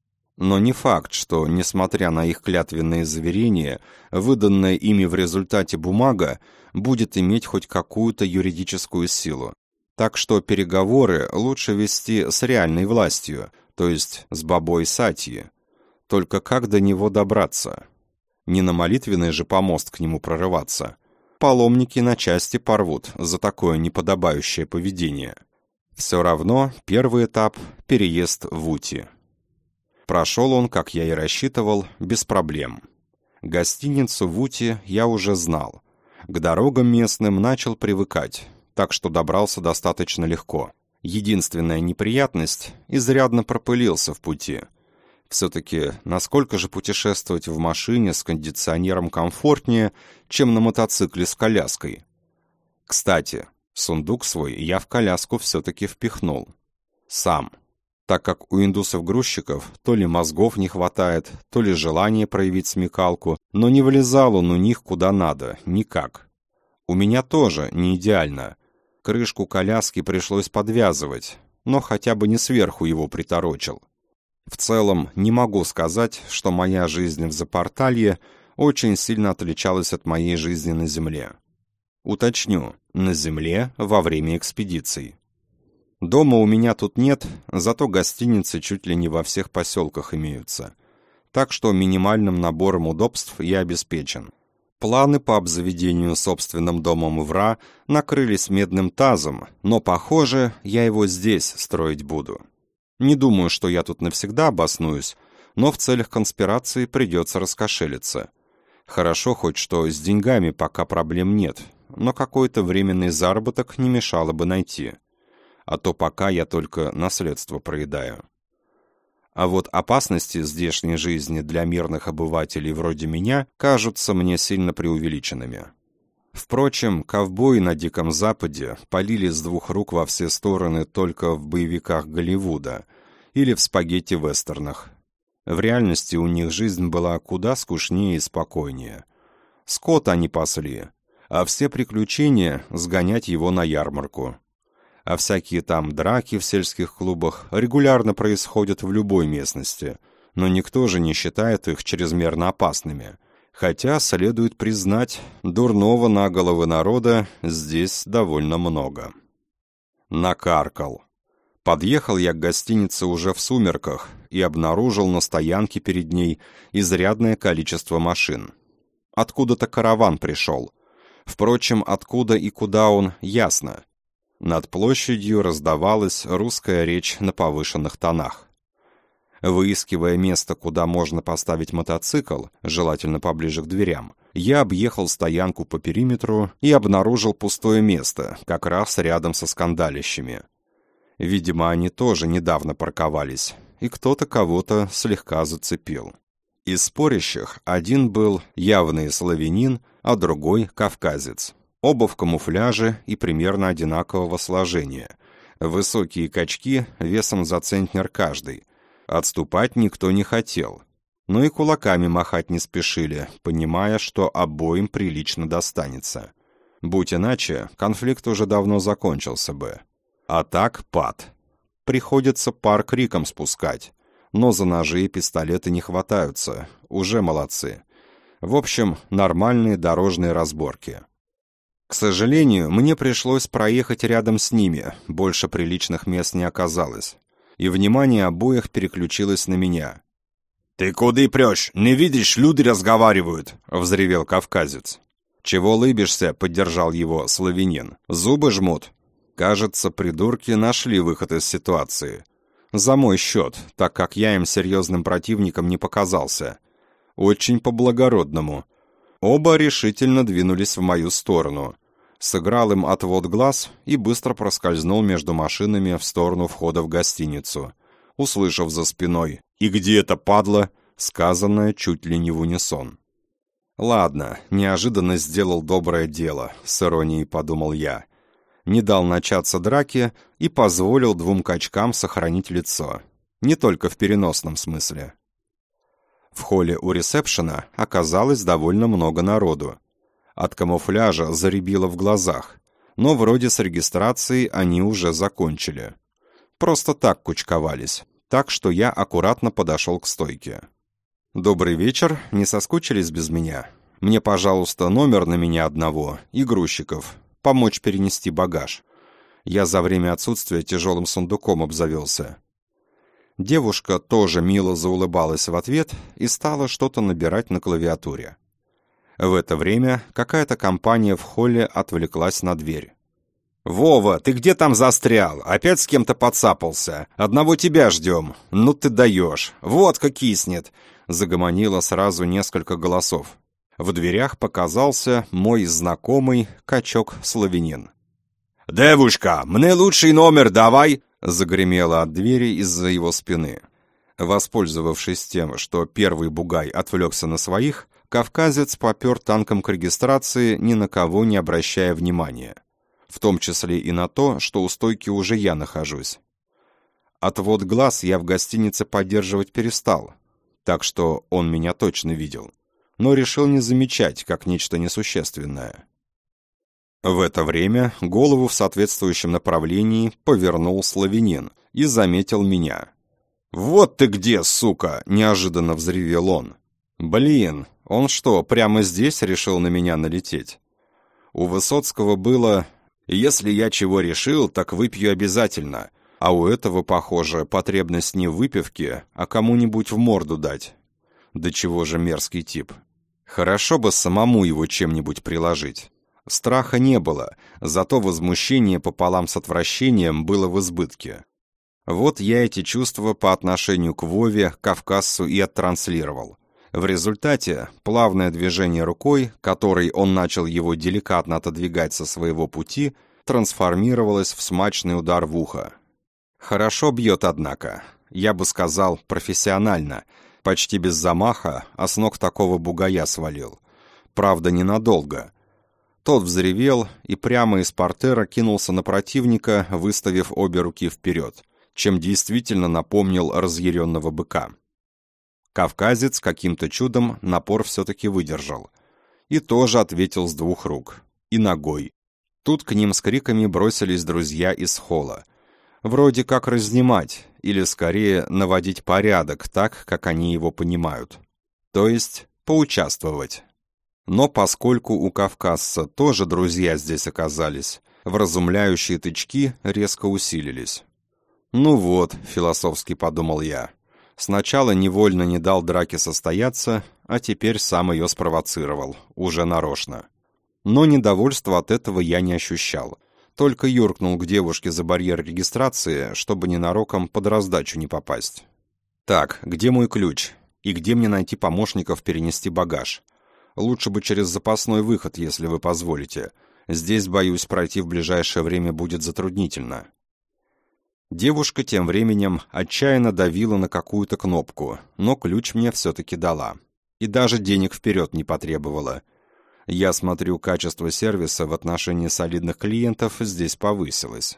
Но не факт, что, несмотря на их клятвенные заверения, выданная ими в результате бумага будет иметь хоть какую-то юридическую силу. Так что переговоры лучше вести с реальной властью, то есть с бабой Сатьи. Только как до него добраться? Не на молитвенный же помост к нему прорываться. Паломники на части порвут за такое неподобающее поведение. Все равно первый этап – переезд в Ути. Прошел он, как я и рассчитывал, без проблем. Гостиницу в Ути я уже знал. К дорогам местным начал привыкать, так что добрался достаточно легко. Единственная неприятность – изрядно пропылился в пути. Все-таки насколько же путешествовать в машине с кондиционером комфортнее, чем на мотоцикле с коляской? Кстати, сундук свой я в коляску все-таки впихнул. Сам. Так как у индусов-грузчиков то ли мозгов не хватает, то ли желание проявить смекалку, но не влезал он у них куда надо, никак. У меня тоже не идеально. Крышку коляски пришлось подвязывать, но хотя бы не сверху его приторочил. В целом, не могу сказать, что моя жизнь в Запорталье очень сильно отличалась от моей жизни на Земле. Уточню, на Земле во время экспедиций. Дома у меня тут нет, зато гостиницы чуть ли не во всех поселках имеются. Так что минимальным набором удобств я обеспечен. Планы по обзаведению собственным домом в Ра накрылись медным тазом, но, похоже, я его здесь строить буду. Не думаю, что я тут навсегда обоснуюсь, но в целях конспирации придется раскошелиться. Хорошо хоть что с деньгами пока проблем нет, но какой-то временный заработок не мешало бы найти. А то пока я только наследство проедаю. А вот опасности здешней жизни для мирных обывателей вроде меня кажутся мне сильно преувеличенными. Впрочем, ковбои на Диком Западе палили с двух рук во все стороны только в боевиках Голливуда или в спагетти-вестернах. В реальности у них жизнь была куда скучнее и спокойнее. Скот они пасли, а все приключения сгонять его на ярмарку. А всякие там драки в сельских клубах регулярно происходят в любой местности, но никто же не считает их чрезмерно опасными. Хотя, следует признать, дурного на головы народа здесь довольно много. Накаркал. Подъехал я к гостинице уже в сумерках и обнаружил на стоянке перед ней изрядное количество машин. Откуда-то караван пришел. Впрочем, откуда и куда он, ясно. Над площадью раздавалась русская речь на повышенных тонах. Выискивая место, куда можно поставить мотоцикл, желательно поближе к дверям, я объехал стоянку по периметру и обнаружил пустое место, как раз рядом со скандалищами. Видимо, они тоже недавно парковались, и кто-то кого-то слегка зацепил. Из спорящих один был явный славянин, а другой — кавказец. Оба в камуфляже и примерно одинакового сложения. Высокие качки весом за центнер каждый. Отступать никто не хотел. Но и кулаками махать не спешили, понимая, что обоим прилично достанется. Будь иначе, конфликт уже давно закончился бы. А так пад. Приходится пар криком спускать. Но за ножи и пистолеты не хватаются. Уже молодцы. В общем, нормальные дорожные разборки. К сожалению, мне пришлось проехать рядом с ними, больше приличных мест не оказалось. И внимание обоих переключилось на меня. «Ты куды прешь? Не видишь, люди разговаривают!» — взревел кавказец. «Чего лыбишься?» — поддержал его славянин. «Зубы жмут». Кажется, придурки нашли выход из ситуации. За мой счет, так как я им серьезным противником не показался. Очень по-благородному. Оба решительно двинулись в мою сторону. Сыграл им отвод глаз и быстро проскользнул между машинами в сторону входа в гостиницу, услышав за спиной «И где это, падла?», сказанное чуть ли не в унисон. «Ладно, неожиданно сделал доброе дело», — с иронией подумал я. Не дал начаться драке и позволил двум качкам сохранить лицо. Не только в переносном смысле. В холле у ресепшена оказалось довольно много народу. От камуфляжа зарябило в глазах, но вроде с регистрацией они уже закончили. Просто так кучковались, так что я аккуратно подошел к стойке. «Добрый вечер, не соскучились без меня? Мне, пожалуйста, номер на меня одного и грузчиков, помочь перенести багаж. Я за время отсутствия тяжелым сундуком обзавелся». Девушка тоже мило заулыбалась в ответ и стала что-то набирать на клавиатуре. В это время какая-то компания в холле отвлеклась на дверь. «Вова, ты где там застрял? Опять с кем-то подцапался? Одного тебя ждем. Ну ты даешь. Водка киснет!» Загомонило сразу несколько голосов. В дверях показался мой знакомый качок-славянин. «Девушка, мне лучший номер давай!» Загремело от двери из-за его спины. Воспользовавшись тем, что первый бугай отвлекся на своих, кавказец попер танком к регистрации, ни на кого не обращая внимания. В том числе и на то, что у стойки уже я нахожусь. Отвод глаз я в гостинице поддерживать перестал, так что он меня точно видел, но решил не замечать, как нечто несущественное. В это время голову в соответствующем направлении повернул славянин и заметил меня. «Вот ты где, сука!» — неожиданно взревел он. «Блин, он что, прямо здесь решил на меня налететь?» У Высоцкого было «Если я чего решил, так выпью обязательно», а у этого, похоже, потребность не в выпивке, а кому-нибудь в морду дать. Да чего же мерзкий тип. Хорошо бы самому его чем-нибудь приложить. Страха не было, зато возмущение пополам с отвращением было в избытке. Вот я эти чувства по отношению к Вове, кавказцу и оттранслировал. В результате плавное движение рукой, которой он начал его деликатно отодвигать со своего пути, трансформировалось в смачный удар в ухо. Хорошо бьет, однако. я бы сказал, профессионально, почти без замаха, а с ног такого бугая свалил. Правда, ненадолго. Тот взревел и прямо из портера кинулся на противника, выставив обе руки вперед, чем действительно напомнил разъяренного быка. Кавказец каким-то чудом напор все-таки выдержал. И тоже ответил с двух рук. И ногой. Тут к ним с криками бросились друзья из холла. Вроде как разнимать, или скорее наводить порядок так, как они его понимают. То есть поучаствовать. Но поскольку у кавказца тоже друзья здесь оказались, вразумляющие тычки резко усилились. «Ну вот», — философски подумал я, — «сначала невольно не дал драке состояться, а теперь сам ее спровоцировал, уже нарочно». Но недовольства от этого я не ощущал, только юркнул к девушке за барьер регистрации, чтобы ненароком под раздачу не попасть. «Так, где мой ключ? И где мне найти помощников перенести багаж? Лучше бы через запасной выход, если вы позволите. Здесь, боюсь, пройти в ближайшее время будет затруднительно». Девушка тем временем отчаянно давила на какую-то кнопку, но ключ мне все-таки дала. И даже денег вперед не потребовала. Я смотрю, качество сервиса в отношении солидных клиентов здесь повысилось.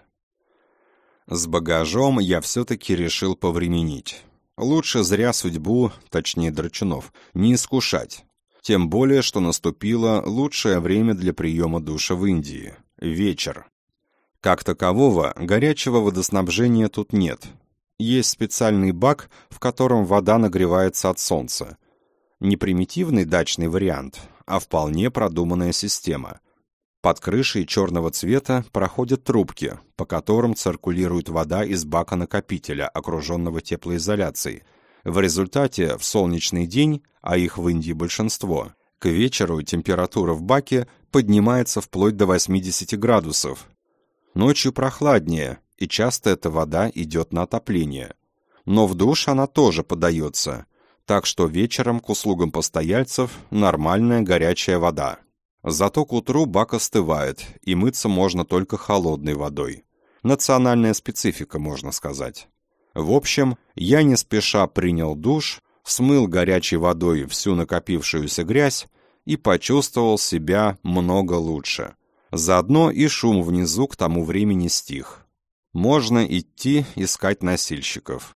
С багажом я все-таки решил повременить. Лучше зря судьбу, точнее драчунов, не искушать. Тем более, что наступило лучшее время для приема душа в Индии – вечер. Как такового, горячего водоснабжения тут нет. Есть специальный бак, в котором вода нагревается от солнца. Не примитивный дачный вариант, а вполне продуманная система. Под крышей черного цвета проходят трубки, по которым циркулирует вода из бака-накопителя, окруженного теплоизоляцией. В результате в солнечный день, а их в Индии большинство, к вечеру температура в баке поднимается вплоть до 80 градусов. Ночью прохладнее, и часто эта вода идет на отопление. Но в душ она тоже подается, так что вечером к услугам постояльцев нормальная горячая вода. Зато к утру бак остывает, и мыться можно только холодной водой. Национальная специфика, можно сказать. В общем, я не спеша принял душ, смыл горячей водой всю накопившуюся грязь и почувствовал себя много лучше. Заодно и шум внизу к тому времени стих. Можно идти искать носильщиков.